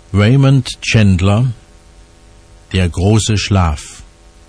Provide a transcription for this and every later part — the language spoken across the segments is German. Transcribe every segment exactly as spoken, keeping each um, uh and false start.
Raymond Chandler, Der große Schlaf.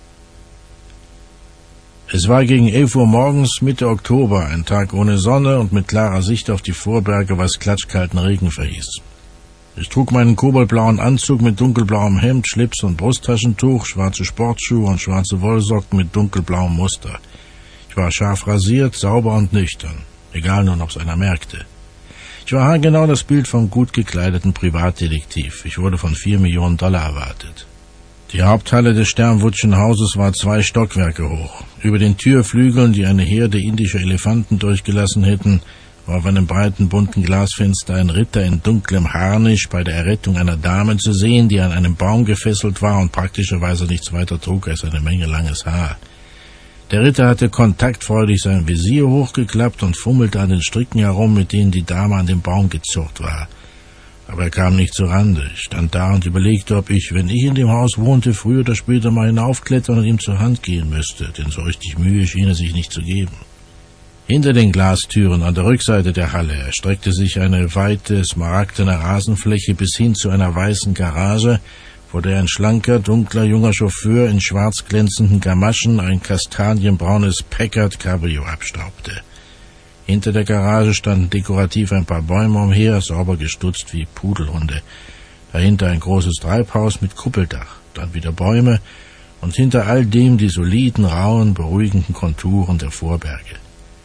Es war gegen elf Uhr morgens, Mitte Oktober, ein Tag ohne Sonne und mit klarer Sicht auf die Vorberge, was klatschkalten Regen verhieß. Ich trug meinen kobaltblauen Anzug mit dunkelblauem Hemd, Schlips und Brusttaschentuch, schwarze Sportschuhe und schwarze Wollsocken mit dunkelblauem Muster. Ich war scharf rasiert, sauber und nüchtern, egal nun, ob's einer merkte. Ich war genau das Bild vom gut gekleideten Privatdetektiv. Ich wurde von vier Millionen Dollar erwartet. Die Haupthalle des Sternwoodschen Hauses war zwei Stockwerke hoch. Über den Türflügeln, die eine Herde indischer Elefanten durchgelassen hätten, war auf einem breiten, bunten Glasfenster ein Ritter in dunklem Harnisch bei der Errettung einer Dame zu sehen, die an einem Baum gefesselt war und praktischerweise nichts weiter trug als eine Menge langes Haar. Der Ritter hatte kontaktfreudig sein Visier hochgeklappt und fummelte an den Stricken herum, mit denen die Dame an dem Baum gezurrt war. Aber er kam nicht zur Rande. Ich stand da und überlegte, ob ich, wenn ich in dem Haus wohnte, früher oder später mal hinaufklettern und ihm zur Hand gehen müsste, denn so richtig Mühe schien er sich nicht zu geben. Hinter den Glastüren an der Rückseite der Halle erstreckte sich eine weite, smaragdene Rasenfläche bis hin zu einer weißen Garage, vor der ein schlanker, dunkler, junger Chauffeur in schwarz glänzenden Gamaschen ein kastanienbraunes Packard Cabrio abstaubte. Hinter der Garage standen dekorativ ein paar Bäume umher, sauber gestutzt wie Pudelhunde. Dahinter ein großes Treibhaus mit Kuppeldach, dann wieder Bäume und hinter all dem die soliden, rauen, beruhigenden Konturen der Vorberge.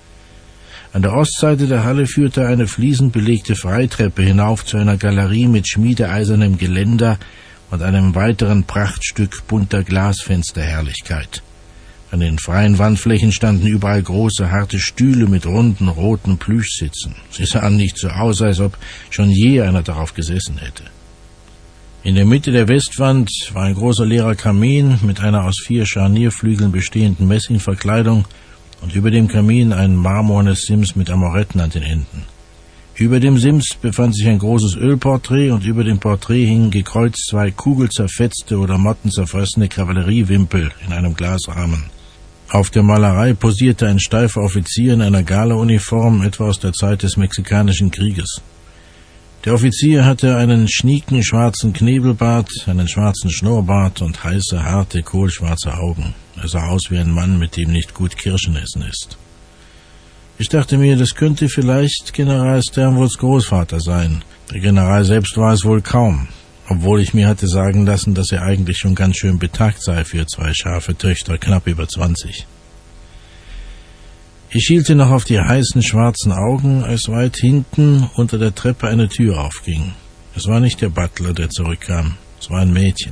An der Ostseite der Halle führte eine fliesenbelegte Freitreppe hinauf zu einer Galerie mit schmiedeeisernem Geländer und einem weiteren Prachtstück bunter Glasfensterherrlichkeit. An den freien Wandflächen standen überall große, harte Stühle mit runden, roten Plüschsitzen. Sie sahen nicht so aus, als ob schon je einer darauf gesessen hätte. In der Mitte der Westwand war ein großer leerer Kamin mit einer aus vier Scharnierflügeln bestehenden Messingverkleidung und über dem Kamin ein marmornes Sims mit Amoretten an den Enden. Über dem Sims befand sich ein großes Ölporträt und über dem Porträt hingen gekreuzt zwei kugelzerfetzte oder mottenzerfressene Kavalleriewimpel in einem Glasrahmen. Auf der Malerei posierte ein steifer Offizier in einer Galauniform, etwa aus der Zeit des Mexikanischen Krieges. Der Offizier hatte einen schnieken schwarzen Knebelbart, einen schwarzen Schnurrbart und heiße, harte, kohlschwarze Augen. Er sah aus wie ein Mann, mit dem nicht gut Kirschen essen ist. Ich dachte mir, das könnte vielleicht General Sternwoods Großvater sein. Der General selbst war es wohl kaum, obwohl ich mir hatte sagen lassen, dass er eigentlich schon ganz schön betagt sei für zwei scharfe Töchter, knapp über zwanzig. Ich schielte noch auf die heißen schwarzen Augen, als weit hinten unter der Treppe eine Tür aufging. Es war nicht der Butler, der zurückkam, es war ein Mädchen.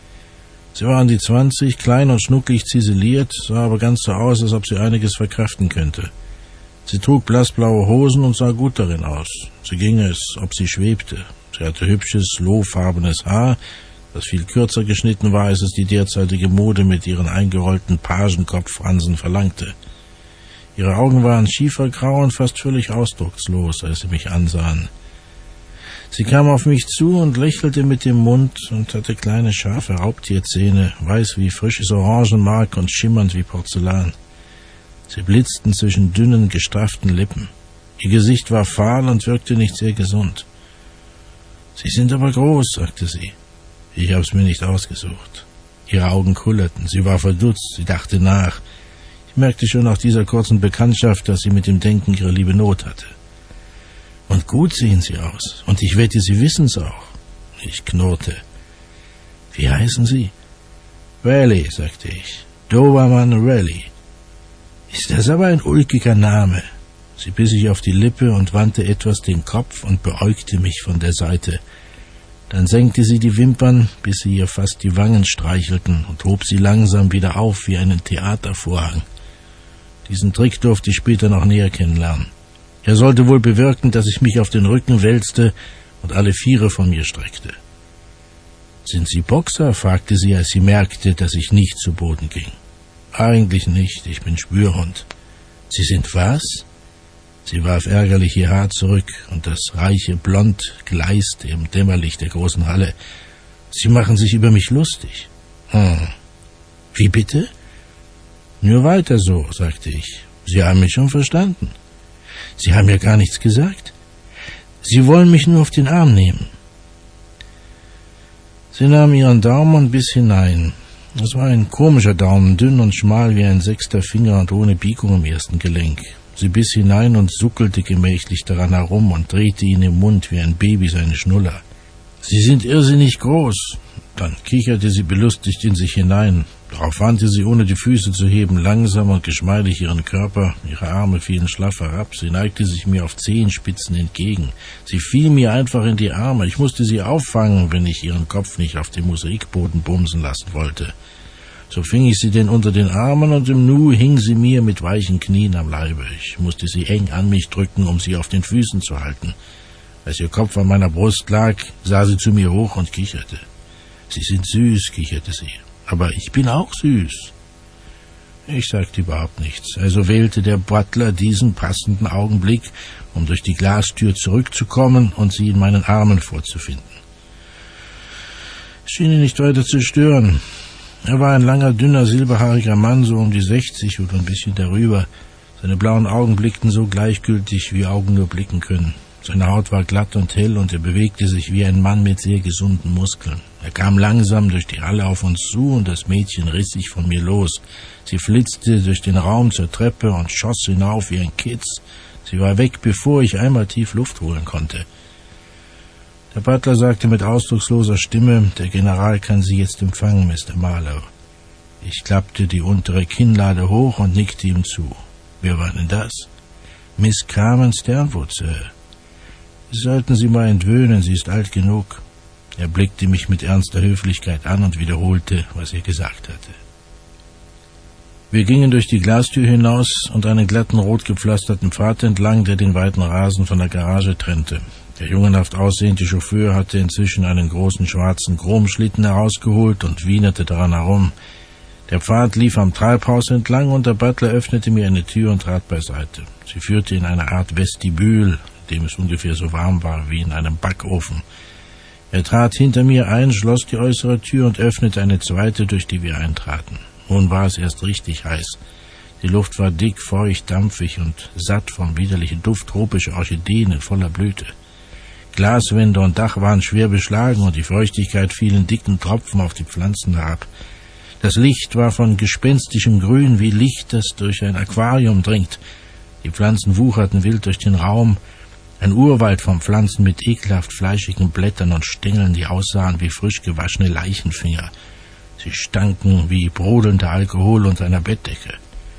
Sie war an die zwanzig, klein und schnucklig ziseliert, sah aber ganz so aus, als ob sie einiges verkraften könnte. Sie trug blassblaue Hosen und sah gut darin aus. Sie ging, als ob sie schwebte. Sie hatte hübsches, lohfarbenes Haar, das viel kürzer geschnitten war, als es die derzeitige Mode mit ihren eingerollten Pagenkopffransen verlangte. Ihre Augen waren schiefergrau und fast völlig ausdruckslos, als sie mich ansahen. Sie kam auf mich zu und lächelte mit dem Mund und hatte kleine, scharfe Raubtierzähne, weiß wie frisches Orangenmark und schimmernd wie Porzellan. Sie blitzten zwischen dünnen, gestrafften Lippen. Ihr Gesicht war fahl und wirkte nicht sehr gesund. »Sie sind aber groß«, sagte sie. Ich hab's mir nicht ausgesucht. Ihre Augen kullerten. Sie war verdutzt. Sie dachte nach. Ich merkte schon nach dieser kurzen Bekanntschaft, dass sie mit dem Denken ihre liebe Not hatte. »Und gut sehen Sie aus. Und ich wette, Sie wissen's auch.« Ich knurrte. »Wie heißen Sie?« »Raleigh«, sagte ich. »Dobermann Raleigh.« »Ist das aber ein ulkiger Name.« Sie biss sich auf die Lippe und wandte etwas den Kopf und beäugte mich von der Seite. Dann senkte sie die Wimpern, bis sie ihr fast die Wangen streichelten, und hob sie langsam wieder auf wie einen Theatervorhang. Diesen Trick durfte ich später noch näher kennenlernen. Er sollte wohl bewirken, dass ich mich auf den Rücken wälzte und alle Viere von mir streckte. »Sind Sie Boxer?« fragte sie, als sie merkte, dass ich nicht zu Boden ging. »Eigentlich nicht, ich bin Spürhund.« »Sie sind was?« Sie warf ärgerlich ihr Haar zurück, und das reiche Blond gleiste im Dämmerlicht der großen Halle. »Sie machen sich über mich lustig.« »Hm. Wie bitte?« »Nur weiter so«, sagte ich. »Sie haben mich schon verstanden.« »Sie haben ja gar nichts gesagt. Sie wollen mich nur auf den Arm nehmen.« Sie nahm ihren Daumen und biss hinein. Es war ein komischer Daumen, dünn und schmal wie ein sechster Finger und ohne Biegung im ersten Gelenk. Sie biss hinein und suckelte gemächlich daran herum und drehte ihn im Mund wie ein Baby seine Schnuller. »Sie sind irrsinnig groß!« Dann kicherte sie belustigt in sich hinein. Darauf wandte sie, ohne die Füße zu heben, langsam und geschmeidig ihren Körper. Ihre Arme fielen schlaff herab. Sie neigte sich mir auf Zehenspitzen entgegen. Sie fiel mir einfach in die Arme. Ich musste sie auffangen, wenn ich ihren Kopf nicht auf dem Mosaikboden bumsen lassen wollte. So fing ich sie denn unter den Armen, und im Nu hing sie mir mit weichen Knien am Leibe. Ich musste sie eng an mich drücken, um sie auf den Füßen zu halten. Als ihr Kopf an meiner Brust lag, sah sie zu mir hoch und kicherte. »Sie sind süß«, kicherte sie. »Aber ich bin auch süß.« Ich sagte überhaupt nichts. Also wählte der Butler diesen passenden Augenblick, um durch die Glastür zurückzukommen und sie in meinen Armen vorzufinden. Es schien ihn nicht weiter zu stören. Er war ein langer, dünner, silberhaariger Mann, so um die sechzig oder ein bisschen darüber. Seine blauen Augen blickten so gleichgültig, wie Augen nur blicken können. Seine Haut war glatt und hell, und er bewegte sich wie ein Mann mit sehr gesunden Muskeln. Er kam langsam durch die Halle auf uns zu, und das Mädchen riss sich von mir los. Sie flitzte durch den Raum zur Treppe und schoss hinauf wie ein Kitz. Sie war weg, bevor ich einmal tief Luft holen konnte. Der Butler sagte mit ausdrucksloser Stimme, »Der General kann Sie jetzt empfangen, Mister Marlowe.« Ich klappte die untere Kinnlade hoch und nickte ihm zu. »Wer war denn das?« »Miss Carmen Sternwood, Sir.« »Sie sollten sie mal entwöhnen, sie ist alt genug.« Er blickte mich mit ernster Höflichkeit an und wiederholte, was er gesagt hatte. Wir gingen durch die Glastür hinaus und einen glatten, rot gepflasterten Pfad entlang, der den weiten Rasen von der Garage trennte. Der jungenhaft aussehende Chauffeur hatte inzwischen einen großen schwarzen Chromschlitten herausgeholt und wienerte daran herum. Der Pfad lief am Treibhaus entlang, und der Butler öffnete mir eine Tür und trat beiseite. Sie führte in eine Art Vestibül, in dem es ungefähr so warm war wie in einem Backofen. Er trat hinter mir ein, schloss die äußere Tür und öffnete eine zweite, durch die wir eintraten. Nun war es erst richtig heiß. Die Luft war dick, feucht, dampfig und satt vom widerlichen Duft tropischer Orchideen in voller Blüte. Glaswände und Dach waren schwer beschlagen, und die Feuchtigkeit fiel in dicken Tropfen auf die Pflanzen herab. Das Licht war von gespenstischem Grün, wie Licht, das durch ein Aquarium dringt. Die Pflanzen wucherten wild durch den Raum. Ein Urwald von Pflanzen mit ekelhaft fleischigen Blättern und Stängeln, die aussahen wie frisch gewaschene Leichenfinger. Sie stanken wie brodelnder Alkohol unter einer Bettdecke.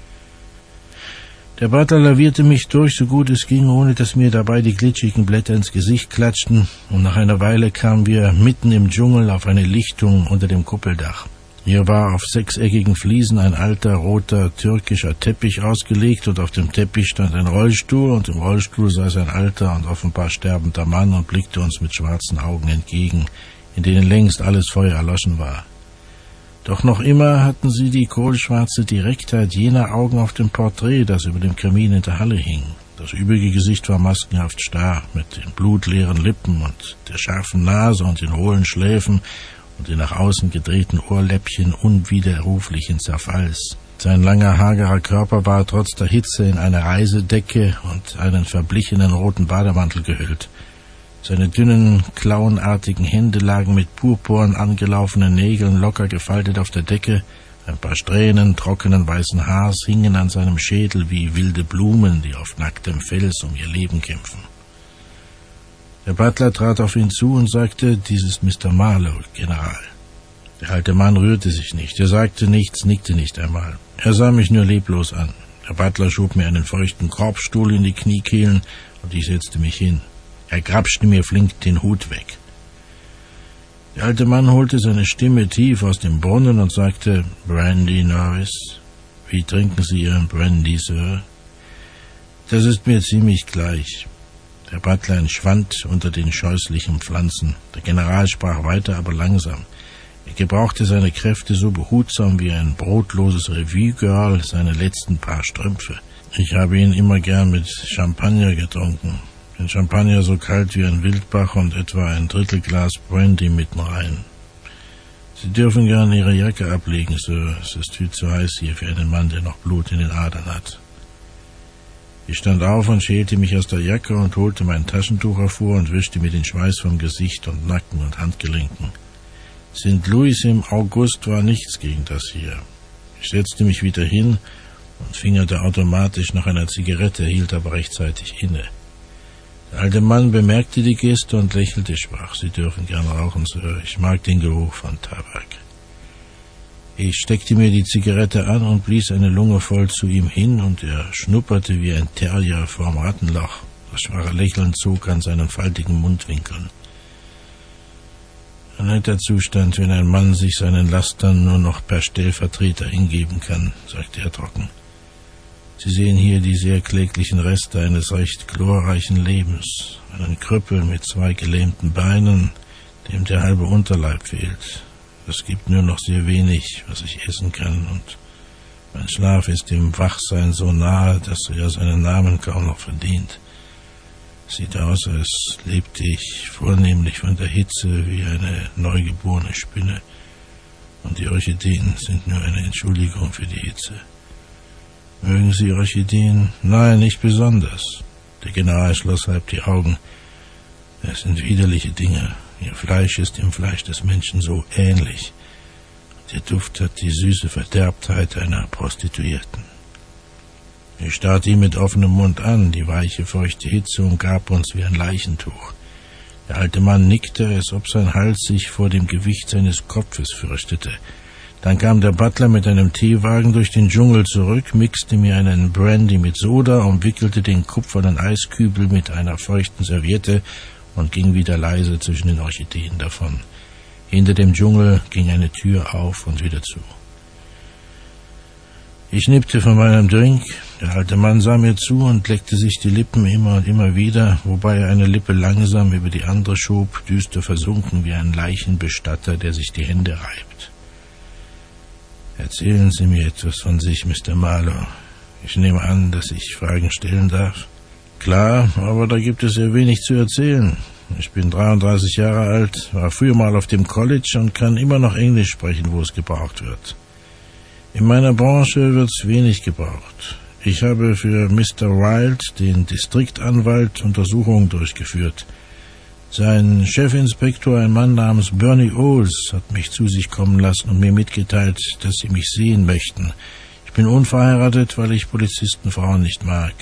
Der Butler lavierte mich durch, so gut es ging, ohne dass mir dabei die glitschigen Blätter ins Gesicht klatschten, und nach einer Weile kamen wir mitten im Dschungel auf eine Lichtung unter dem Kuppeldach. Hier war auf sechseckigen Fliesen ein alter, roter, türkischer Teppich ausgelegt, und auf dem Teppich stand ein Rollstuhl, und im Rollstuhl saß ein alter und offenbar sterbender Mann und blickte uns mit schwarzen Augen entgegen, in denen längst alles Feuer erloschen war. Doch noch immer hatten sie die kohlschwarze Direktheit jener Augen auf dem Porträt, das über dem Kamin in der Halle hing. Das übrige Gesicht war maskenhaft starr, mit den blutleeren Lippen und der scharfen Nase und den hohlen Schläfen und den nach außen gedrehten Ohrläppchen unwiderruflichen Zerfalls. Sein langer, hagerer Körper war trotz der Hitze in eine Reisedecke und einen verblichenen roten Bademantel gehüllt. Seine dünnen, klauenartigen Hände lagen mit purpurn angelaufenen Nägeln locker gefaltet auf der Decke. Ein paar Strähnen trockenen weißen Haars hingen an seinem Schädel wie wilde Blumen, die auf nacktem Fels um ihr Leben kämpfen. Der Butler trat auf ihn zu und sagte, »Dies ist Mister Marlowe, General.« Der alte Mann rührte sich nicht. Er sagte nichts, nickte nicht einmal. Er sah mich nur leblos an. Der Butler schob mir einen feuchten Korbstuhl in die Kniekehlen, und ich setzte mich hin. Er grapschte mir flink den Hut weg. Der alte Mann holte seine Stimme tief aus dem Brunnen und sagte, »Brandy, Norris? Wie trinken Sie Ihren Brandy, Sir?« »Das ist mir ziemlich gleich.« Der Butler entschwand unter den scheußlichen Pflanzen. Der General sprach weiter, aber langsam. Er gebrauchte seine Kräfte so behutsam wie ein brotloses Revue-Girl seine letzten paar Strümpfe. Ich habe ihn immer gern mit Champagner getrunken. Den Champagner so kalt wie ein Wildbach und etwa ein Drittel Glas Brandy mitten rein. Sie dürfen gern Ihre Jacke ablegen, Sir. Es ist viel zu heiß hier für einen Mann, der noch Blut in den Adern hat. Ich stand auf und schälte mich aus der Jacke und holte mein Taschentuch hervor und wischte mir den Schweiß vom Gesicht und Nacken und Handgelenken. Sankt Louis im August war nichts gegen das hier. Ich setzte mich wieder hin und fingerte automatisch nach einer Zigarette, hielt aber rechtzeitig inne. Der alte Mann bemerkte die Geste und lächelte schwach. »Sie dürfen gern rauchen, Sir. Ich mag den Geruch von Tabak.« Ich steckte mir die Zigarette an und blies eine Lunge voll zu ihm hin, und er schnupperte wie ein Terrier vorm Rattenloch. Das schwache Lächeln zog an seinen faltigen Mundwinkeln. Ein netter Zustand, wenn ein Mann sich seinen Lastern nur noch per Stellvertreter hingeben kann, sagte er trocken. Sie sehen hier die sehr kläglichen Reste eines recht glorreichen Lebens. Einen Krüppel mit zwei gelähmten Beinen, dem der halbe Unterleib fehlt. Es gibt nur noch sehr wenig, was ich essen kann, und mein Schlaf ist dem Wachsein so nahe, dass er seinen Namen kaum noch verdient. Sieht aus, als lebte ich vornehmlich von der Hitze wie eine neugeborene Spinne, und die Orchideen sind nur eine Entschuldigung für die Hitze. Mögen Sie Orchideen? Nein, nicht besonders. Der General schloss halb die Augen. Es sind widerliche Dinge. Ihr Fleisch ist dem Fleisch des Menschen so ähnlich. Der Duft hat die süße Verderbtheit einer Prostituierten. Ich starrte ihn mit offenem Mund an. Die weiche, feuchte Hitze umgab uns wie ein Leichentuch. Der alte Mann nickte, als ob sein Hals sich vor dem Gewicht seines Kopfes fürchtete. Dann kam der Butler mit einem Teewagen durch den Dschungel zurück, mixte mir einen Brandy mit Soda, umwickelte den kupfernen Eiskübel mit einer feuchten Serviette und ging wieder leise zwischen den Orchideen davon. Hinter dem Dschungel ging eine Tür auf und wieder zu. Ich nippte von meinem Drink. Der alte Mann sah mir zu und leckte sich die Lippen immer und immer wieder, wobei er eine Lippe langsam über die andere schob, düster versunken wie ein Leichenbestatter, der sich die Hände reibt. »Erzählen Sie mir etwas von sich, Mister Marlowe. Ich nehme an, dass ich Fragen stellen darf.« »Klar, aber da gibt es sehr wenig zu erzählen. Ich bin dreiunddreißig Jahre alt, war früher mal auf dem College und kann immer noch Englisch sprechen, wo es gebraucht wird. In meiner Branche wird's wenig gebraucht. Ich habe für Mister Wilde, den Distriktanwalt, Untersuchungen durchgeführt. Sein Chefinspektor, ein Mann namens Bernie Oles, hat mich zu sich kommen lassen und mir mitgeteilt, dass sie mich sehen möchten. Ich bin unverheiratet, weil ich Polizistenfrauen nicht mag.«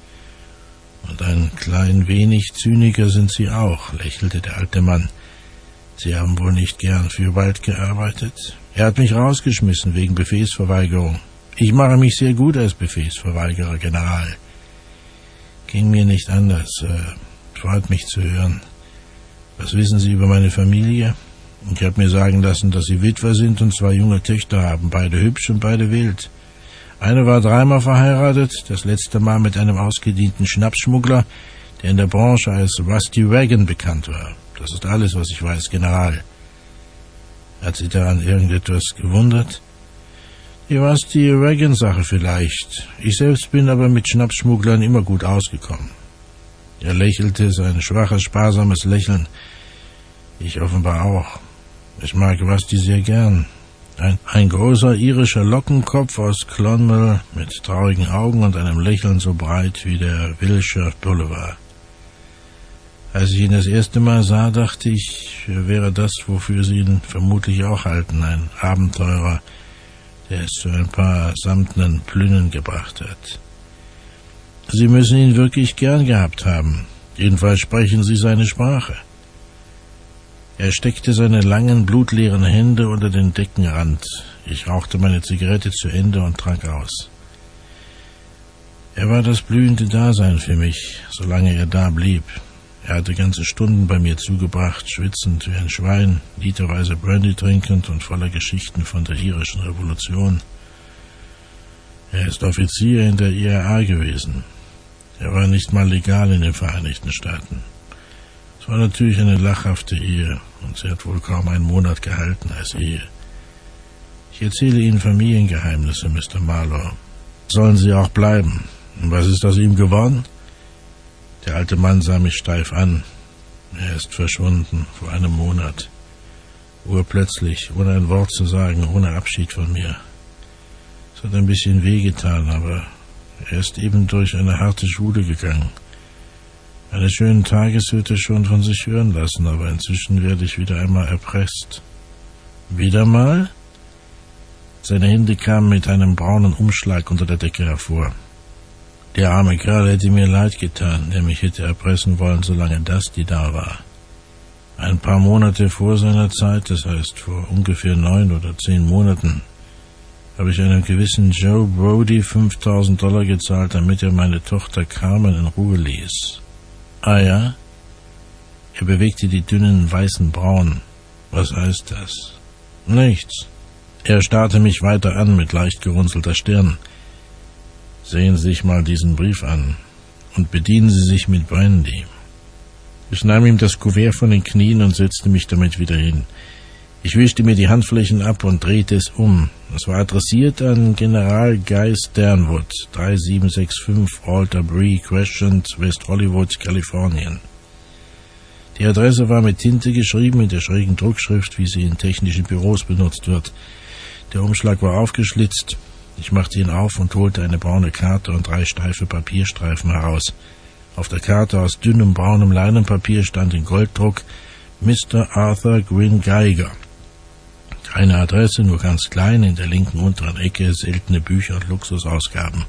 »Und ein klein wenig zyniker sind Sie auch«, lächelte der alte Mann. »Sie haben wohl nicht gern für Wilde gearbeitet?« »Er hat mich rausgeschmissen wegen Befehlsverweigerung. Ich mache mich sehr gut als Befehlsverweigerer, General.« »Ging mir nicht anders. Äh, freut mich zu hören. Was wissen Sie über meine Familie?« »Ich habe mir sagen lassen, dass Sie Witwer sind und zwei junge Töchter haben, beide hübsch und beide wild. Eine war dreimal verheiratet, das letzte Mal mit einem ausgedienten Schnapsschmuggler, der in der Branche als Rusty Wagon bekannt war. Das ist alles, was ich weiß, General.« Hat Sie daran irgendetwas gewundert? Die Rusty Wagon-Sache vielleicht. Ich selbst bin aber mit Schnapsschmugglern immer gut ausgekommen. Er lächelte, sein schwaches, sparsames Lächeln. Ich offenbar auch. Ich mag Rusty sehr gern. Ein, ein großer irischer Lockenkopf aus Clonmel mit traurigen Augen und einem Lächeln so breit wie der Wilshire Boulevard. Als ich ihn das erste Mal sah, dachte ich, er wäre das, wofür Sie ihn vermutlich auch halten, ein Abenteurer, der es zu ein paar samtnen Plünnen gebracht hat. Sie müssen ihn wirklich gern gehabt haben. Jedenfalls sprechen Sie seine Sprache. Er steckte seine langen, blutleeren Hände unter den Deckenrand. Ich rauchte meine Zigarette zu Ende und trank aus. Er war das blühende Dasein für mich, solange er da blieb. Er hatte ganze Stunden bei mir zugebracht, schwitzend wie ein Schwein, literweise Brandy trinkend und voller Geschichten von der irischen Revolution. Er ist Offizier in der I R A gewesen. Er war nicht mal legal in den Vereinigten Staaten. Es war natürlich eine lachhafte Ehe, und sie hat wohl kaum einen Monat gehalten als Ehe. Ich erzähle Ihnen Familiengeheimnisse, Mister Marlowe. Sollen sie auch bleiben. Und was ist aus ihm geworden? Der alte Mann sah mich steif an. Er ist verschwunden, vor einem Monat. Urplötzlich, ohne ein Wort zu sagen, ohne Abschied von mir. Es hat ein bisschen wehgetan, aber er ist eben durch eine harte Schule gegangen. Eines schönen Tages wird er schon von sich hören lassen, aber inzwischen werde ich wieder einmal erpresst. Wieder mal? Seine Hände kamen mit einem braunen Umschlag unter der Decke hervor. Der arme Kerl hätte mir leid getan, der mich hätte erpressen wollen, solange Dusty da war. Ein paar Monate vor seiner Zeit, das heißt vor ungefähr neun oder zehn Monaten, habe ich einem gewissen Joe Brody fünftausend Dollar gezahlt, damit er meine Tochter Carmen in Ruhe ließ. Ah ja? Er bewegte die dünnen, weißen Brauen. Was heißt das? Nichts. Er starrte mich weiter an mit leicht gerunzelter Stirn. Sehen Sie sich mal diesen Brief an und bedienen Sie sich mit Brandy. Ich nahm ihm das Kuvert von den Knien und setzte mich damit wieder hin. Ich wischte mir die Handflächen ab und drehte es um. Es war adressiert an General Guy Sternwood, drei sieben sechs fünf Alter Bree Crescent, West Hollywood, Kalifornien. Die Adresse war mit Tinte geschrieben, in der schrägen Druckschrift, wie sie in technischen Büros benutzt wird. Der Umschlag war aufgeschlitzt. Ich machte ihn auf und holte eine braune Karte und drei steife Papierstreifen heraus. Auf der Karte aus dünnem braunem Leinenpapier stand in Golddruck Mister Arthur Gwynne Geiger. Keine Adresse, nur ganz klein, in der linken unteren Ecke seltene Bücher und Luxusausgaben.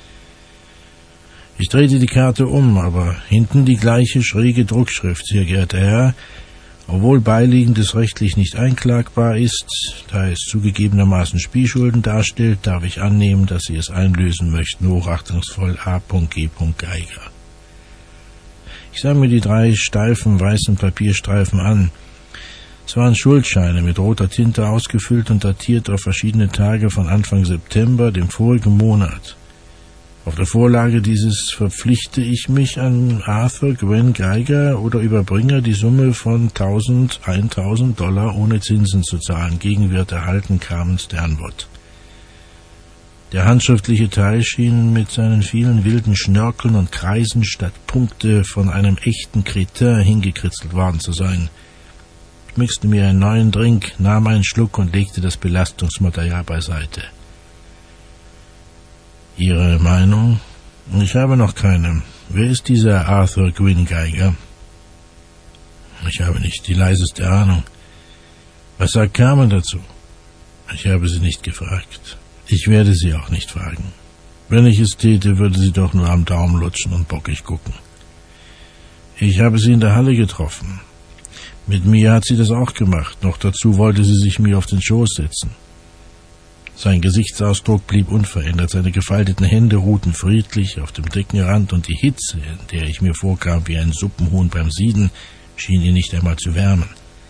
Ich drehte die Karte um, aber hinten die gleiche schräge Druckschrift. Sehr geehrter Herr, obwohl Beiliegendes rechtlich nicht einklagbar ist, da es zugegebenermaßen Spielschulden darstellt, darf ich annehmen, dass Sie es einlösen möchten. Hochachtungsvoll A G Geiger. Ich sah mir die drei steifen weißen Papierstreifen an. Es waren Schuldscheine mit roter Tinte ausgefüllt und datiert auf verschiedene Tage von Anfang September, dem vorigen Monat. Auf der Vorlage dieses verpflichte ich mich an Arthur Gwynne Geiger oder Überbringer, die Summe von tausend, eintausend Dollar ohne Zinsen zu zahlen, Gegenwert erhalten, Carmen Sternwood. Der handschriftliche Teil schien mit seinen vielen wilden Schnörkeln und Kreisen statt Punkte von einem echten Kretin hingekritzelt worden zu sein. Ich mixte mir einen neuen Drink, nahm einen Schluck und legte das Belastungsmaterial beiseite. Ihre Meinung? Ich habe noch keine. Wer ist dieser Arthur Gwynne Geiger? Ich habe nicht die leiseste Ahnung. Was sagt Carmen dazu? Ich habe sie nicht gefragt. Ich werde sie auch nicht fragen. Wenn ich es täte, würde sie doch nur am Daumen lutschen und bockig gucken. Ich habe sie in der Halle getroffen. Mit mir hat sie das auch gemacht. Noch dazu wollte sie sich mir auf den Schoß setzen. Sein Gesichtsausdruck blieb unverändert, seine gefalteten Hände ruhten friedlich auf dem Deckenrand und die Hitze, in der ich mir vorkam wie ein Suppenhuhn beim Sieden, schien ihn nicht einmal zu wärmen.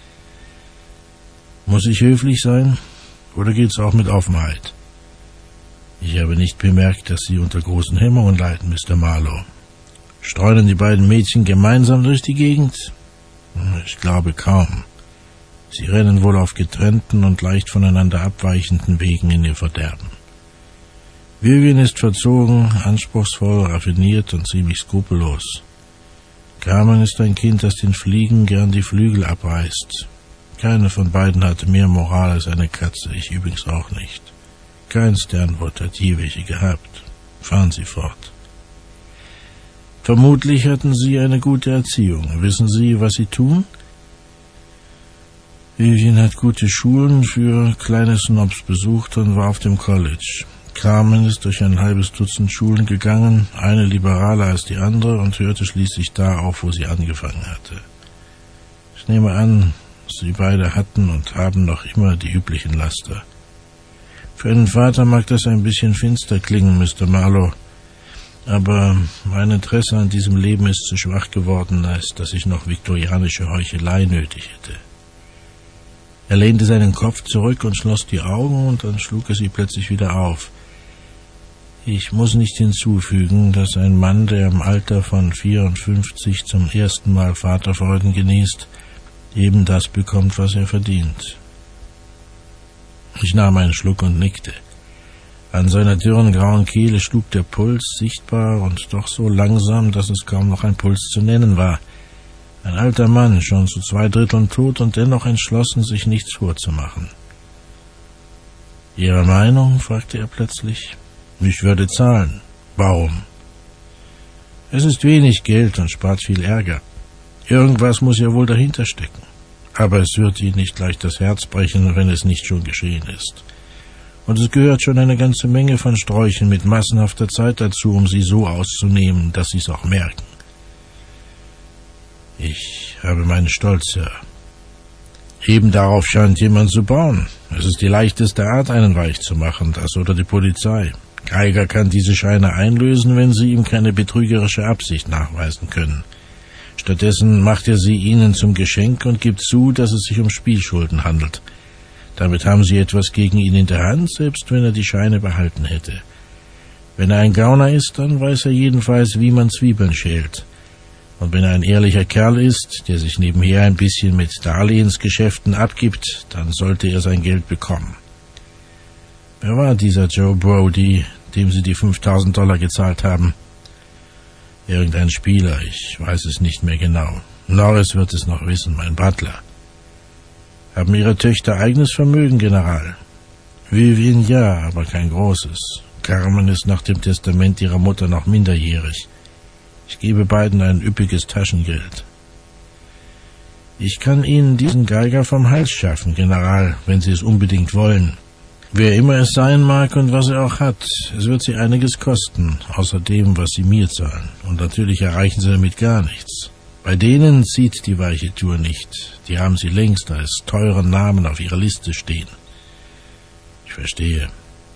Muss ich höflich sein, oder geht's auch mit Offenheit? Ich habe nicht bemerkt, dass Sie unter großen Hemmungen leiden, Mister Marlowe. Streunen die beiden Mädchen gemeinsam durch die Gegend? Ich glaube kaum. Sie rennen wohl auf getrennten und leicht voneinander abweichenden Wegen in ihr Verderben. Vivian ist verzogen, anspruchsvoll, raffiniert und ziemlich skrupellos. Carmen ist ein Kind, das den Fliegen gern die Flügel abreißt. Keine von beiden hatte mehr Moral als eine Katze, ich übrigens auch nicht. Kein Sternwood hat je welche gehabt. Fahren Sie fort. Vermutlich hatten Sie eine gute Erziehung. Wissen Sie, was Sie tun? Vivian hat gute Schulen für kleine Snobs besucht und war auf dem College. Carmen ist durch ein halbes Dutzend Schulen gegangen, eine liberaler als die andere, und hörte schließlich da auf, wo sie angefangen hatte. Ich nehme an, Sie beide hatten und haben noch immer die üblichen Laster. Für einen Vater mag das ein bisschen finster klingen, Mister Marlowe, aber mein Interesse an diesem Leben ist zu schwach geworden, als dass ich noch viktorianische Heuchelei nötig hätte. Er lehnte seinen Kopf zurück und schloss die Augen, und dann schlug er sie plötzlich wieder auf. Ich muss nicht hinzufügen, dass ein Mann, der im Alter von vierundfünfzig zum ersten Mal Vaterfreuden genießt, eben das bekommt, was er verdient. Ich nahm einen Schluck und nickte. An seiner dürren grauen Kehle schlug der Puls, sichtbar und doch so langsam, dass es kaum noch ein Puls zu nennen war. Ein alter Mann, schon zu zwei Dritteln tot und dennoch entschlossen, sich nichts vorzumachen. »Ihre Meinung?« fragte er plötzlich. »Ich würde zahlen.« »Warum?« »Es ist wenig Geld und spart viel Ärger. Irgendwas muss ja wohl dahinter stecken. Aber es wird Ihnen nicht gleich das Herz brechen, wenn es nicht schon geschehen ist. Und es gehört schon eine ganze Menge von Sträuchen mit massenhafter Zeit dazu, um sie so auszunehmen, dass Sie es auch merken. Ich habe meinen Stolz, Sir. Eben darauf scheint jemand zu bauen. Es ist die leichteste Art, einen weich zu machen, das oder die Polizei. Geiger kann diese Scheine einlösen, wenn Sie ihm keine betrügerische Absicht nachweisen können. Stattdessen macht er sie Ihnen zum Geschenk und gibt zu, dass es sich um Spielschulden handelt. Damit haben Sie etwas gegen ihn in der Hand, selbst wenn er die Scheine behalten hätte. Wenn er ein Gauner ist, dann weiß er jedenfalls, wie man Zwiebeln schält. Und wenn er ein ehrlicher Kerl ist, der sich nebenher ein bisschen mit Darlehensgeschäften abgibt, dann sollte er sein Geld bekommen. Wer war dieser Joe Brody, dem Sie die fünftausend Dollar gezahlt haben? Irgendein Spieler, ich weiß es nicht mehr genau. Norris wird es noch wissen, mein Butler. Haben Ihre Töchter eigenes Vermögen, General? Vivian ja, aber kein großes. Carmen ist nach dem Testament ihrer Mutter noch minderjährig. Ich gebe beiden ein üppiges Taschengeld. Ich kann Ihnen diesen Geiger vom Hals schaffen, General, wenn Sie es unbedingt wollen. Wer immer es sein mag und was er auch hat, es wird Sie einiges kosten, außer dem, was Sie mir zahlen. Und natürlich erreichen Sie damit gar nichts. Bei denen zieht die weiche Tour nicht. Die haben Sie längst als teuren Namen auf ihrer Liste stehen. Ich verstehe.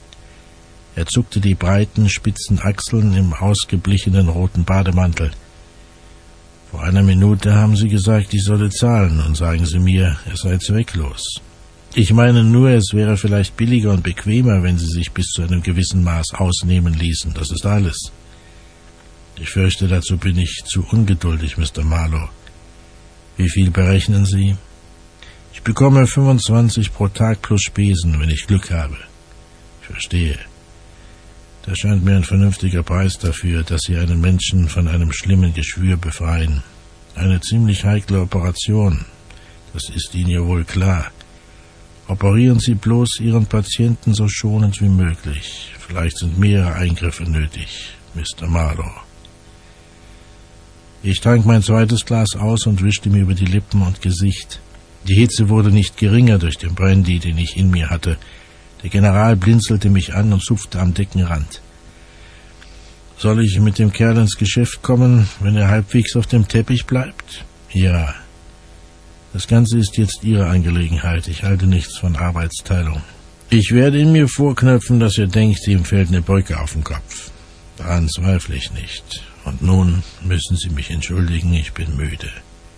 Er zuckte die breiten, spitzen Achseln im ausgeblichenen roten Bademantel. Vor einer Minute haben Sie gesagt, ich solle zahlen, und sagen Sie mir, es sei zwecklos. Ich meine nur, es wäre vielleicht billiger und bequemer, wenn Sie sich bis zu einem gewissen Maß ausnehmen ließen. Das ist alles. Ich fürchte, dazu bin ich zu ungeduldig, Mister Marlowe. Wie viel berechnen Sie? Ich bekomme fünfundzwanzig pro Tag plus Spesen, wenn ich Glück habe. Ich verstehe. Das scheint mir ein vernünftiger Preis dafür, dass Sie einen Menschen von einem schlimmen Geschwür befreien. Eine ziemlich heikle Operation. Das ist Ihnen ja wohl klar. Operieren Sie bloß Ihren Patienten so schonend wie möglich. Vielleicht sind mehrere Eingriffe nötig, Mister Marlowe. Ich trank mein zweites Glas aus und wischte mir über die Lippen und Gesicht. Die Hitze wurde nicht geringer durch den Brandy, den ich in mir hatte. Der General blinzelte mich an und zupfte am Deckenrand. Soll ich mit dem Kerl ins Geschäft kommen, wenn er halbwegs auf dem Teppich bleibt? Ja. Das Ganze ist jetzt Ihre Angelegenheit. Ich halte nichts von Arbeitsteilung. Ich werde in mir vorknöpfen, dass er denkt, ihm fällt eine Brücke auf den Kopf. Daran zweifle ich nicht. Und nun müssen Sie mich entschuldigen, ich bin müde.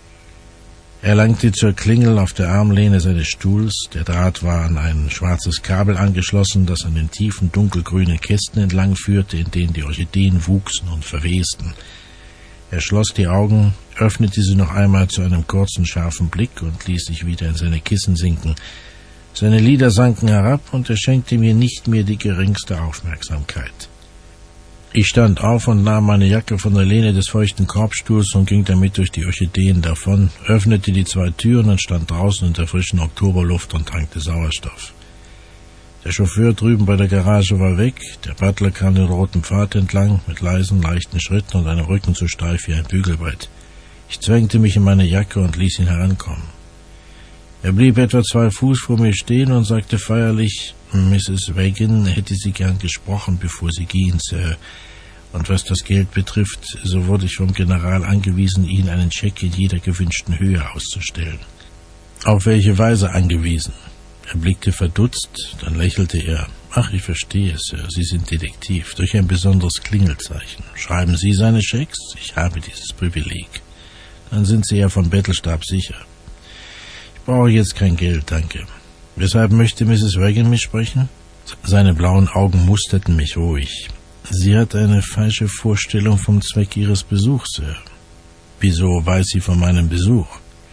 Er langte zur Klingel auf der Armlehne seines Stuhls. Der Draht war an ein schwarzes Kabel angeschlossen, das an den tiefen, dunkelgrünen Kästen entlang führte, in denen die Orchideen wuchsen und verwesten. Er schloss die Augen, öffnete sie noch einmal zu einem kurzen, scharfen Blick und ließ sich wieder in seine Kissen sinken. Seine Lider sanken herab, und er schenkte mir nicht mehr die geringste Aufmerksamkeit. Ich stand auf und nahm meine Jacke von der Lehne des feuchten Korbstuhls und ging damit durch die Orchideen davon, öffnete die zwei Türen und stand draußen in der frischen Oktoberluft und tankte Sauerstoff. Der Chauffeur drüben bei der Garage war weg, der Butler kam den roten Pfad entlang, mit leisen, leichten Schritten und einem Rücken so steif wie ein Bügelbrett. Ich zwängte mich in meine Jacke und ließ ihn herankommen. Er blieb etwa zwei Fuß vor mir stehen und sagte feierlich, Misses Wagon hätte Sie gern gesprochen, bevor Sie gehen, Sir. Und was das Geld betrifft, so wurde ich vom General angewiesen, Ihnen einen Scheck in jeder gewünschten Höhe auszustellen. Auf welche Weise angewiesen? Er blickte verdutzt, dann lächelte er. Ach, ich verstehe, Sir, Sie sind Detektiv, durch ein besonderes Klingelzeichen. Schreiben Sie seine Schecks? Ich habe dieses Privileg. Dann sind Sie ja vom Bettelstab sicher. Ich brauche jetzt kein Geld, danke. Weshalb möchte Misses Wagon mich sprechen? Seine blauen Augen musterten mich ruhig. Sie hat eine falsche Vorstellung vom Zweck Ihres Besuchs, Sir. Wieso weiß sie von meinem Besuch?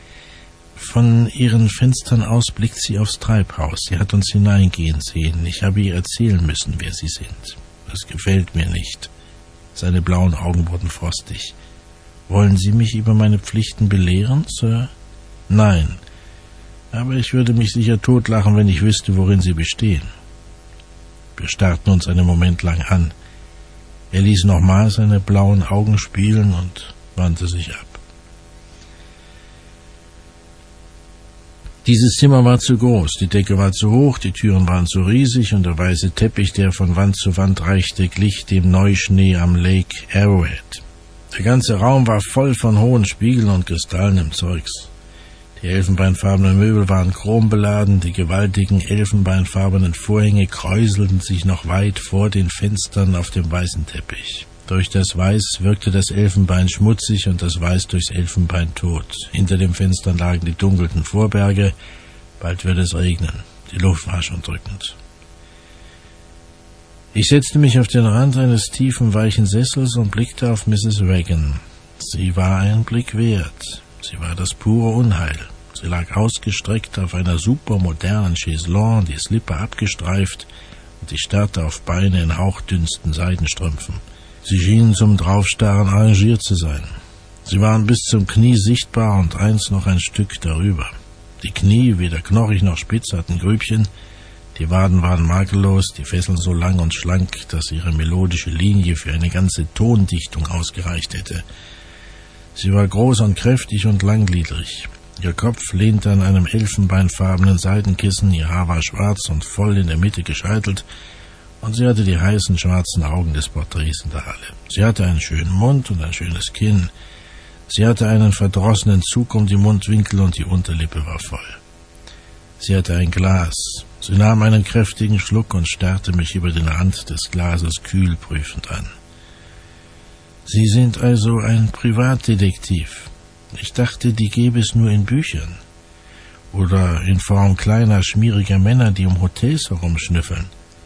Von ihren Fenstern aus blickt sie aufs Treibhaus. Sie hat uns hineingehen sehen. Ich habe ihr erzählen müssen, wer Sie sind. Das gefällt mir nicht. Seine blauen Augen wurden frostig. Wollen Sie mich über meine Pflichten belehren, Sir? Nein. Aber ich würde mich sicher totlachen, wenn ich wüsste, worin sie bestehen. Wir starrten uns einen Moment lang an. Er ließ nochmal seine blauen Augen spielen und wandte sich ab. Dieses Zimmer war zu groß, die Decke war zu hoch, die Türen waren zu riesig und der weiße Teppich, der von Wand zu Wand reichte, glich dem Neuschnee am Lake Arrowhead. Der ganze Raum war voll von hohen Spiegeln und kristallenem Zeugs. Die elfenbeinfarbenen Möbel waren chrombeladen, die gewaltigen elfenbeinfarbenen Vorhänge kräuselten sich noch weit vor den Fenstern auf dem weißen Teppich. Durch das Weiß wirkte das Elfenbein schmutzig und das Weiß durchs Elfenbein tot. Hinter den Fenstern lagen die dunkelten Vorberge. Bald würde es regnen. Die Luft war schon drückend. Ich setzte mich auf den Rand eines tiefen, weichen Sessels und blickte auf Misses Reagan. Sie war einen Blick wert. Sie war das pure Unheil. Sie lag ausgestreckt auf einer supermodernen Chaiselongue, die Slippe abgestreift, und ich starrte auf Beine in hauchdünnsten Seidenstrümpfen. Sie schienen zum Draufstarren arrangiert zu sein. Sie waren bis zum Knie sichtbar und eins noch ein Stück darüber. Die Knie, weder knochig noch spitz, hatten Grübchen. Die Waden waren makellos, die Fesseln so lang und schlank, dass ihre melodische Linie für eine ganze Tondichtung ausgereicht hätte. Sie war groß und kräftig und langgliedrig. Ihr Kopf lehnte an einem elfenbeinfarbenen Seidenkissen, ihr Haar war schwarz und voll in der Mitte gescheitelt, und sie hatte die heißen schwarzen Augen des Porträts in der Halle. Sie hatte einen schönen Mund und ein schönes Kinn. Sie hatte einen verdrossenen Zug um die Mundwinkel und die Unterlippe war voll. Sie hatte ein Glas. Sie nahm einen kräftigen Schluck und starrte mich über den Rand des Glases kühl prüfend an. »Sie sind also ein Privatdetektiv. Ich dachte, die gäbe es nur in Büchern. Oder in Form kleiner, schmieriger Männer, die um Hotels herumschnüffeln.«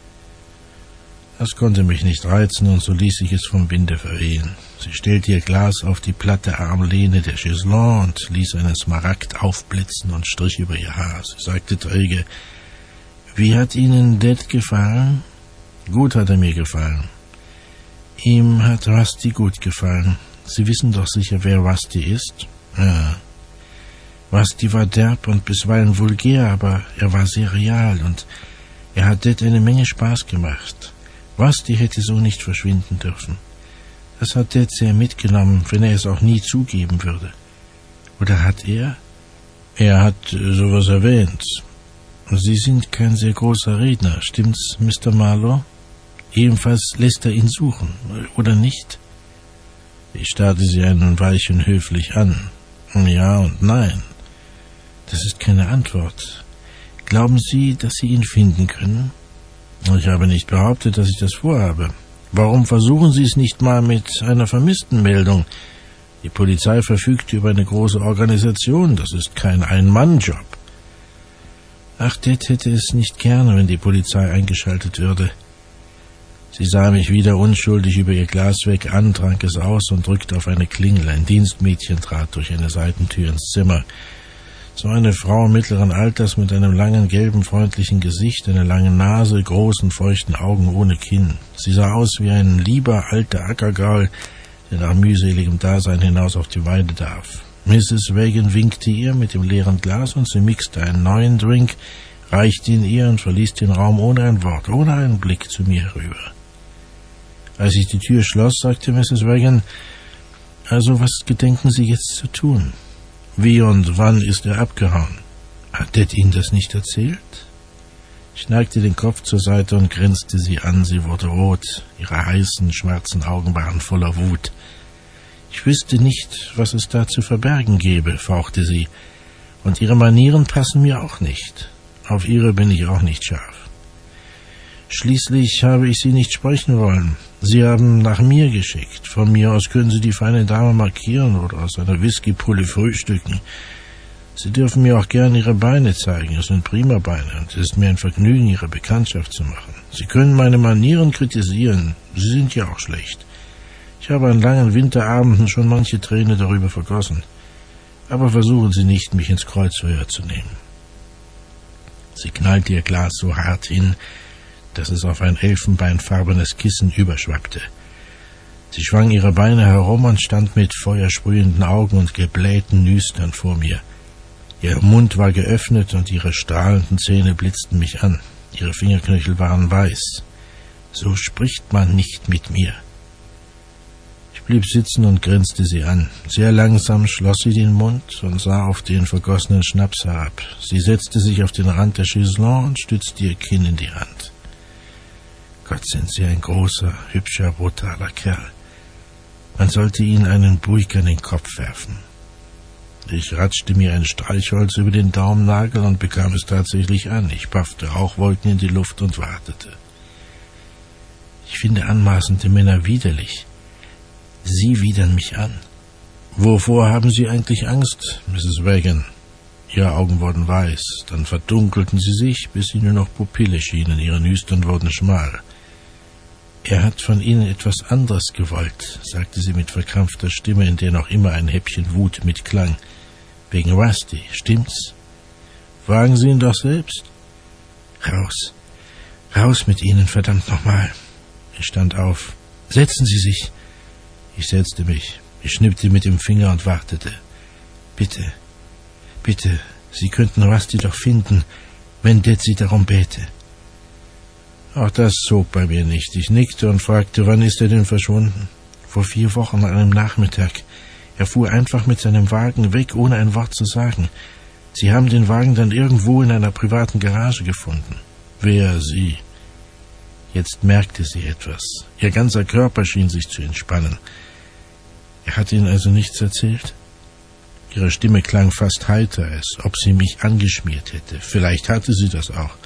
Das konnte mich nicht reizen, und so ließ ich es vom Winde verwehen. Sie stellte ihr Glas auf die platte Armlehne der Chaiselongue und ließ einen Smaragd aufblitzen und strich über ihr Haar. Sie sagte träge, »Wie hat Ihnen Dad gefallen?« »Gut hat er mir gefallen.« »Ihm hat Rusty gut gefallen. Sie wissen doch sicher, wer Rusty ist?« »Ja.« »Rusty war derb und bisweilen vulgär, aber er war sehr real und er hat Dad eine Menge Spaß gemacht. Rusty hätte so nicht verschwinden dürfen. Das hat Dad sehr mitgenommen, wenn er es auch nie zugeben würde. Oder hat er?« »Er hat sowas erwähnt. Sie sind kein sehr großer Redner, stimmt's, Mister Marlowe? Jedenfalls lässt er ihn suchen, oder nicht?« Ich starrte sie einen Weilchen höflich an. »Ja und nein. Das ist keine Antwort. Glauben Sie, dass Sie ihn finden können?« »Ich habe nicht behauptet, dass ich das vorhabe. Warum versuchen Sie es nicht mal mit einer Vermisstenmeldung? Die Polizei verfügt über eine große Organisation, das ist kein Ein-Mann-Job.« »Ach, Dad hätte es nicht gerne, wenn die Polizei eingeschaltet würde.« Sie sah mich wieder unschuldig über ihr Glas weg an, trank es aus und drückte auf eine Klingel. Ein Dienstmädchen trat durch eine Seitentür ins Zimmer. So eine Frau mittleren Alters mit einem langen, gelben, freundlichen Gesicht, einer langen Nase, großen, feuchten Augen ohne Kinn. Sie sah aus wie ein lieber, alter Ackergaul, der nach mühseligem Dasein hinaus auf die Weide darf. Misses Reagan winkte ihr mit dem leeren Glas und sie mixte einen neuen Drink, reichte ihn ihr und verließ den Raum ohne ein Wort, ohne einen Blick zu mir herüber. Als ich die Tür schloss, sagte Misses Reagan, »Also, was gedenken Sie jetzt zu tun? Wie und wann ist er abgehauen? Hat Dad Ihnen das nicht erzählt?« Ich neigte den Kopf zur Seite und grinste sie an. Sie wurde rot. Ihre heißen, schwarzen Augen waren voller Wut. »Ich wüsste nicht, was es da zu verbergen gäbe«, fauchte sie, »und Ihre Manieren passen mir auch nicht. Auf Ihre bin ich auch nicht scharf. Schließlich habe ich Sie nicht sprechen wollen. Sie haben nach mir geschickt. Von mir aus können Sie die feine Dame markieren oder aus einer Whiskypulle frühstücken. Sie dürfen mir auch gern Ihre Beine zeigen. Es sind prima Beine und es ist mir ein Vergnügen, Ihre Bekanntschaft zu machen. Sie können meine Manieren kritisieren. Sie sind ja auch schlecht. Ich habe an langen Winterabenden schon manche Träne darüber vergossen. Aber versuchen Sie nicht, mich ins Kreuzverhör zu nehmen.« Sie knallte ihr Glas so hart hin, dass es auf ein elfenbeinfarbenes Kissen überschwappte. Sie schwang ihre Beine herum und stand mit feuersprühenden Augen und geblähten Nüstern vor mir. Ihr Mund war geöffnet und ihre strahlenden Zähne blitzten mich an. Ihre Fingerknöchel waren weiß. »So spricht man nicht mit mir.« Ich blieb sitzen und grinste sie an. Sehr langsam schloss sie den Mund und sah auf den vergossenen Schnaps herab. Sie setzte sich auf den Rand der Chaiselongue und stützte ihr Kinn in die Hand. »Gott, sind Sie ein großer, hübscher, brutaler Kerl. Man sollte Ihnen einen Buick an den Kopf werfen.« Ich ratschte mir ein Streichholz über den Daumennagel und bekam es tatsächlich an. Ich paffte Rauchwolken in die Luft und wartete. »Ich finde anmaßende Männer widerlich. Sie widern mich an.« »Wovor haben Sie eigentlich Angst, Misses Reagan?« Ihre Augen wurden weiß, dann verdunkelten sie sich, bis sie nur noch Pupille schienen, ihre Nüstern wurden schmal. »Er hat von Ihnen etwas anderes gewollt«, sagte sie mit verkrampfter Stimme, in der noch immer ein Häppchen Wut mitklang. »Wegen Rusty, stimmt's? Fragen Sie ihn doch selbst.« »Raus, raus mit Ihnen, verdammt nochmal.« Ich stand auf. »Setzen Sie sich.« Ich setzte mich. Ich schnippte mit dem Finger und wartete. »Bitte, bitte, Sie könnten Rusty doch finden, wenn Dad Sie darum bäte.« Auch das zog bei mir nicht. Ich nickte und fragte, wann ist er denn verschwunden? »Vor vier Wochen an einem Nachmittag. Er fuhr einfach mit seinem Wagen weg, ohne ein Wort zu sagen. Sie haben den Wagen dann irgendwo in einer privaten Garage gefunden.« »Wer, Sie?« Jetzt merkte sie etwas. Ihr ganzer Körper schien sich zu entspannen. »Er hat Ihnen also nichts erzählt?« Ihre Stimme klang fast heiter, als ob sie mich angeschmiert hätte. Vielleicht hatte sie das auch.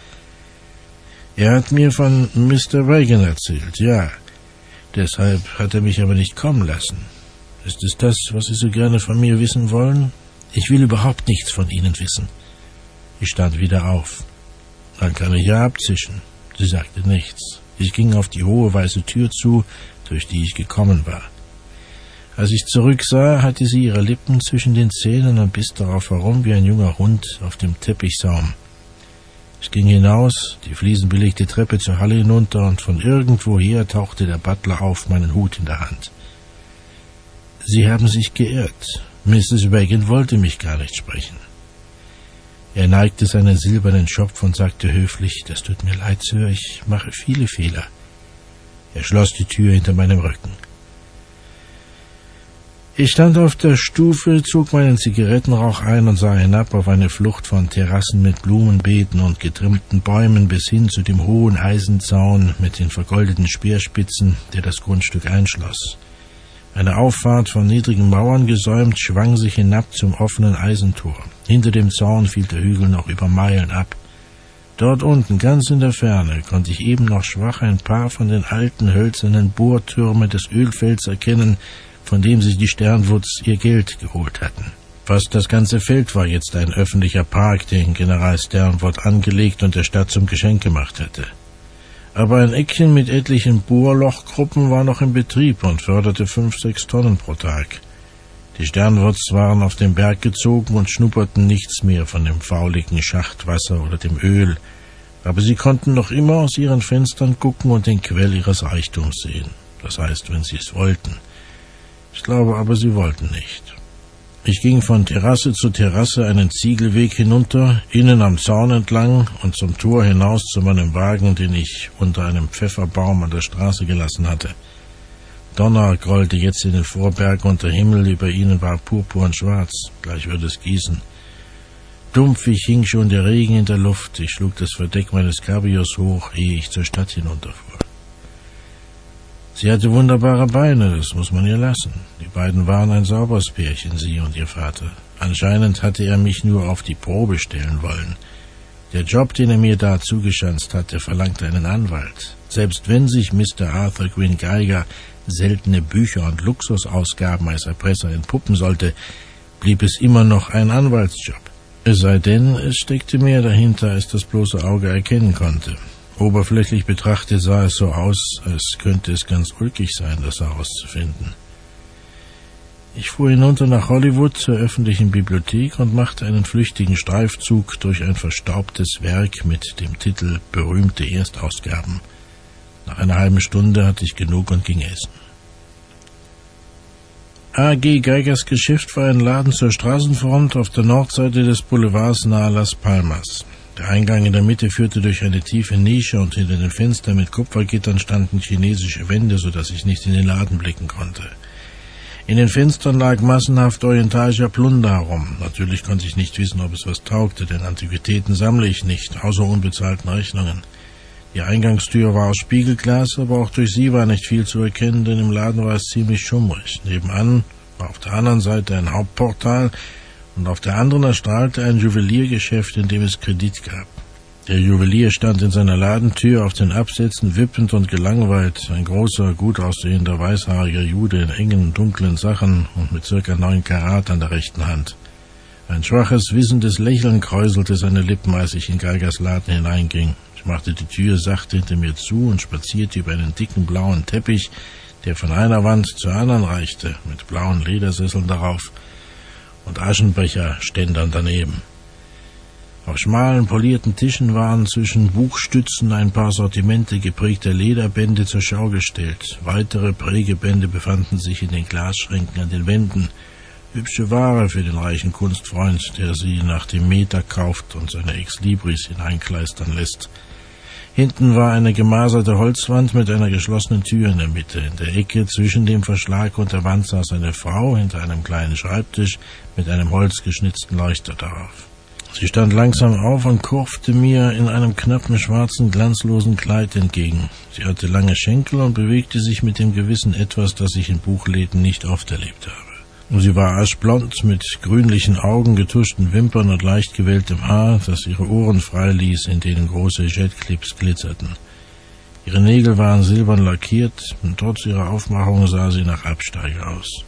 »Er hat mir von Mister Reagan erzählt, ja. Deshalb hat er mich aber nicht kommen lassen. Ist es das, was Sie so gerne von mir wissen wollen?« »Ich will überhaupt nichts von Ihnen wissen.« Ich stand wieder auf. »Dann kann ich ja abzischen.« Sie sagte nichts. Ich ging auf die hohe weiße Tür zu, durch die ich gekommen war. Als ich zurücksah, hatte sie ihre Lippen zwischen den Zähnen und biss darauf herum wie ein junger Hund auf dem Teppichsaum. Ich ging hinaus, die fliesenbelegte Treppe zur Halle hinunter, und von irgendwoher tauchte der Butler auf, meinen Hut in der Hand. »Sie haben sich geirrt. Misses Reagan wollte mich gar nicht sprechen.« Er neigte seinen silbernen Schopf und sagte höflich, »Das tut mir leid, Sir, ich mache viele Fehler.« Er schloss die Tür hinter meinem Rücken. Ich stand auf der Stufe, zog meinen Zigarettenrauch ein und sah hinab auf eine Flucht von Terrassen mit Blumenbeeten und getrimmten Bäumen bis hin zu dem hohen Eisenzaun mit den vergoldeten Speerspitzen, der das Grundstück einschloss. Eine Auffahrt von niedrigen Mauern gesäumt schwang sich hinab zum offenen Eisentor. Hinter dem Zaun fiel der Hügel noch über Meilen ab. Dort unten, ganz in der Ferne, konnte ich eben noch schwach ein paar von den alten hölzernen Bohrtürmen des Ölfelds erkennen, von dem sich die Sternwoods ihr Geld geholt hatten. Fast das ganze Feld war jetzt ein öffentlicher Park, den General Sternwood angelegt und der Stadt zum Geschenk gemacht hatte. Aber ein Eckchen mit etlichen Bohrlochgruppen war noch in Betrieb und förderte fünf, sechs Tonnen pro Tag. Die Sternwoods waren auf den Berg gezogen und schnupperten nichts mehr von dem fauligen Schachtwasser oder dem Öl, aber sie konnten noch immer aus ihren Fenstern gucken und den Quell ihres Reichtums sehen. Das heißt, wenn sie es wollten. Ich glaube aber, sie wollten nicht. Ich ging von Terrasse zu Terrasse einen Ziegelweg hinunter, innen am Zaun entlang und zum Tor hinaus zu meinem Wagen, den ich unter einem Pfefferbaum an der Straße gelassen hatte. Donner grollte jetzt in den Vorberg und der Himmel über ihnen war purpur und schwarz, gleich würde es gießen. Dumpfig hing schon der Regen in der Luft. Ich schlug das Verdeck meines Cabrios hoch, ehe ich zur Stadt hinunterfuhr. Sie hatte wunderbare Beine, das muss man ihr lassen. Die beiden waren ein sauberes Pärchen, sie und ihr Vater. Anscheinend hatte er mich nur auf die Probe stellen wollen. Der Job, den er mir da zugeschanzt hatte, verlangte einen Anwalt. Selbst wenn sich Mister Arthur Gwynne Geiger seltene Bücher und Luxusausgaben als Erpresser entpuppen sollte, blieb es immer noch ein Anwaltsjob. Es sei denn, es steckte mehr dahinter, als das bloße Auge erkennen konnte. Oberflächlich betrachtet sah es so aus, als könnte es ganz ulkig sein, das herauszufinden. Ich fuhr hinunter nach Hollywood zur öffentlichen Bibliothek und machte einen flüchtigen Streifzug durch ein verstaubtes Werk mit dem Titel »Berühmte Erstausgaben«. Nach einer halben Stunde hatte ich genug und ging essen. A G Geigers Geschäft war ein Laden zur Straßenfront auf der Nordseite des Boulevards nahe Las Palmas. Der Eingang in der Mitte führte durch eine tiefe Nische und hinter den Fenstern mit Kupfergittern standen chinesische Wände, so dass ich nicht in den Laden blicken konnte. In den Fenstern lag massenhaft orientalischer Plunder herum. Natürlich konnte ich nicht wissen, ob es was taugte, denn Antiquitäten sammle ich nicht, außer unbezahlten Rechnungen. Die Eingangstür war aus Spiegelglas, aber auch durch sie war nicht viel zu erkennen, denn im Laden war es ziemlich schummrig. Nebenan war auf der anderen Seite ein Hauptportal und auf der anderen erstrahlte ein Juweliergeschäft, in dem es Kredit gab. Der Juwelier stand in seiner Ladentür auf den Absätzen, wippend und gelangweilt, ein großer, gut aussehender, weißhaariger Jude in engen, dunklen Sachen und mit circa neun Karat an der rechten Hand. Ein schwaches, wissendes Lächeln kräuselte seine Lippen, als ich in Geigers Laden hineinging. Ich machte die Tür sachte hinter mir zu und spazierte über einen dicken blauen Teppich, der von einer Wand zur anderen reichte, mit blauen Ledersesseln darauf und Aschenbecherständern daneben. Auf schmalen, polierten Tischen waren zwischen Buchstützen ein paar Sortimente geprägter Lederbände zur Schau gestellt. Weitere Prägebände befanden sich in den Glasschränken an den Wänden. Hübsche Ware für den reichen Kunstfreund, der sie nach dem Meter kauft und seine Exlibris hineinkleistern lässt. Hinten war eine gemaserte Holzwand mit einer geschlossenen Tür in der Mitte. In der Ecke zwischen dem Verschlag und der Wand saß eine Frau hinter einem kleinen Schreibtisch mit einem holzgeschnitzten Leuchter darauf. Sie stand langsam auf und kurfte mir in einem knappen, schwarzen, glanzlosen Kleid entgegen. Sie hatte lange Schenkel und bewegte sich mit dem Gewissen Etwas, das ich in Buchläden nicht oft erlebt habe. Sie war aschblond, mit grünlichen Augen, getuschten Wimpern und leicht gewelltem Haar, das ihre Ohren freiließ, in denen große Jetclips glitzerten. Ihre Nägel waren silbern lackiert, und trotz ihrer Aufmachung sah sie nach Absteiger aus.